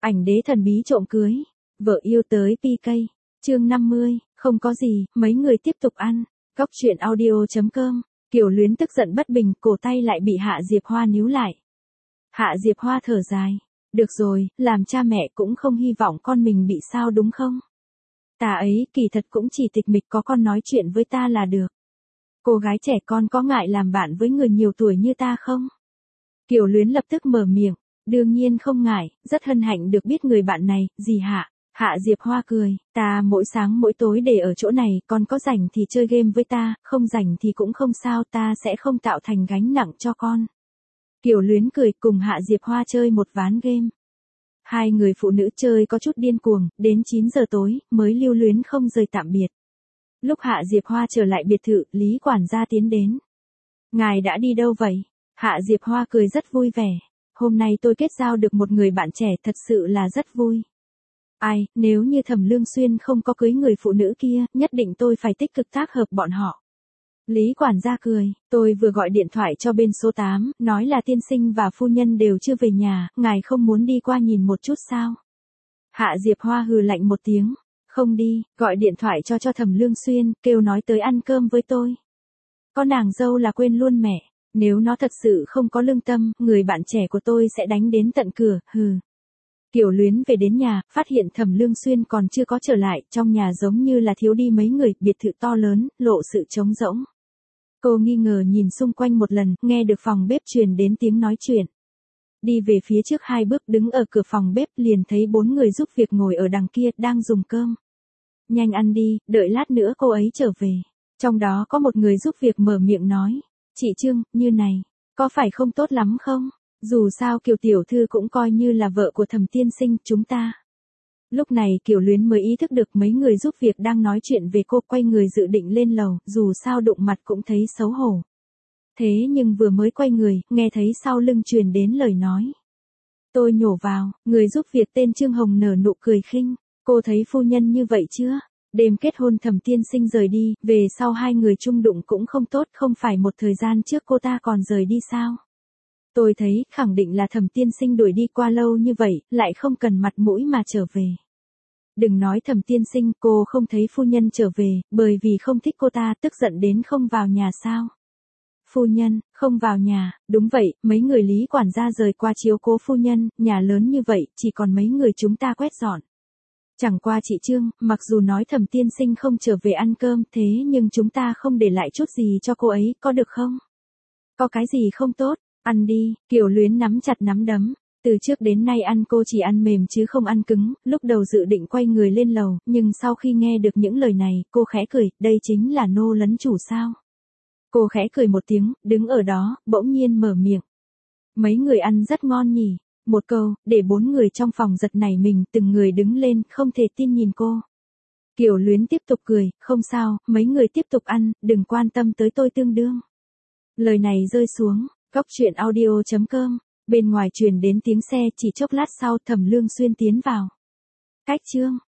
Ảnh đế thần bí trộm cưới. Vợ yêu tới PK. Chương 50, không có gì, mấy người tiếp tục ăn. Góc chuyện audio.com. Kiều Luyến tức giận bất bình, cổ tay lại bị Hạ Diệp Hoa níu lại. Hạ Diệp Hoa thở dài. Được rồi, làm cha mẹ cũng không hy vọng con mình bị sao đúng không? Ta ấy kỳ thật cũng chỉ tịch mịch có con nói chuyện với ta là được. Cô gái trẻ con có ngại làm bạn với người nhiều tuổi như ta không? Kiều Luyến lập tức mở miệng. Đương nhiên không ngại, rất hân hạnh được biết người bạn này, gì Hạ? Hạ Diệp Hoa cười, ta mỗi sáng mỗi tối để ở chỗ này, con có rảnh thì chơi game với ta, không rảnh thì cũng không sao, ta sẽ không tạo thành gánh nặng cho con. Kiều Luyến cười cùng Hạ Diệp Hoa chơi một ván game. Hai người phụ nữ chơi có chút điên cuồng, đến 9 giờ tối, mới lưu luyến không rời tạm biệt. Lúc Hạ Diệp Hoa trở lại biệt thự, Lý quản gia tiến đến. Ngài đã đi đâu vậy? Hạ Diệp Hoa cười rất vui vẻ. Hôm nay tôi kết giao được một người bạn trẻ thật sự là rất vui. Ai, nếu như Thẩm Lương Xuyên không có cưới người phụ nữ kia, nhất định tôi phải tích cực tác hợp bọn họ. Lý quản gia cười, tôi vừa gọi điện thoại cho bên số 8, nói là tiên sinh và phu nhân đều chưa về nhà, ngài không muốn đi qua nhìn một chút sao? Hạ Diệp Hoa hừ lạnh một tiếng, không đi, gọi điện thoại cho Thẩm Lương Xuyên, kêu nói tới ăn cơm với tôi. Có nàng dâu là quên luôn mẹ, nếu nó thật sự không có lương tâm, người bạn trẻ của tôi sẽ đánh đến tận cửa, hừ. Kiều Luyến về đến nhà, phát hiện Thẩm Lương Xuyên còn chưa có trở lại, trong nhà giống như là thiếu đi mấy người, biệt thự to lớn, lộ sự trống rỗng. Cô nghi ngờ nhìn xung quanh một lần, nghe được phòng bếp truyền đến tiếng nói chuyện. Đi về phía trước 2 bước đứng ở cửa phòng bếp liền thấy 4 người giúp việc ngồi ở đằng kia đang dùng cơm. Nhanh ăn đi, đợi lát nữa cô ấy trở về. Trong đó có một người giúp việc mở miệng nói. Chị Trương, như này, có phải không tốt lắm không? Dù sao Kiều tiểu thư cũng coi như là vợ của Thẩm tiên sinh chúng ta. Lúc này Kiều Luyến mới ý thức được mấy người giúp việc đang nói chuyện về cô, quay người dự định lên lầu, dù sao đụng mặt cũng thấy xấu hổ. Thế nhưng vừa mới quay người, nghe thấy sau lưng truyền đến lời nói. Tôi nhổ vào, người giúp việc tên Trương Hồng nở nụ cười khinh, cô thấy phu nhân như vậy chưa? Đêm kết hôn Thẩm tiên sinh rời đi, về sau hai người chung đụng cũng không tốt, không phải một thời gian trước cô ta còn rời đi sao? Tôi thấy, khẳng định là Thẩm tiên sinh đuổi đi qua lâu như vậy, lại không cần mặt mũi mà trở về. Đừng nói Thẩm tiên sinh, cô không thấy phu nhân trở về, bởi vì không thích cô ta, tức giận đến không vào nhà sao? Phu nhân, không vào nhà, đúng vậy, mấy người Lý quản gia rời qua chiếu cố phu nhân, nhà lớn như vậy, chỉ còn mấy người chúng ta quét dọn. Chẳng qua chị Trương, mặc dù nói Thẩm tiên sinh không trở về ăn cơm, thế nhưng chúng ta không để lại chút gì cho cô ấy, có được không? Có cái gì không tốt? Ăn đi, Kiều Luyến nắm chặt nắm đấm. Từ trước đến nay ăn cô chỉ ăn mềm chứ không ăn cứng, lúc đầu dự định quay người lên lầu, nhưng sau khi nghe được những lời này, cô khẽ cười, đây chính là nô lấn chủ sao? Cô khẽ cười một tiếng, đứng ở đó, bỗng nhiên mở miệng. Mấy người ăn rất ngon nhỉ? Một câu, để 4 người trong phòng giật nảy mình, từng người đứng lên, không thể tin nhìn cô. Kiều Luyến tiếp tục cười, không sao, mấy người tiếp tục ăn, đừng quan tâm tới tôi tương đương. Lời này rơi xuống, góc chuyện audio.com. Bên ngoài truyền đến tiếng xe, chỉ chốc lát sau Thẩm Lương Xuyên tiến vào. Cách Trương,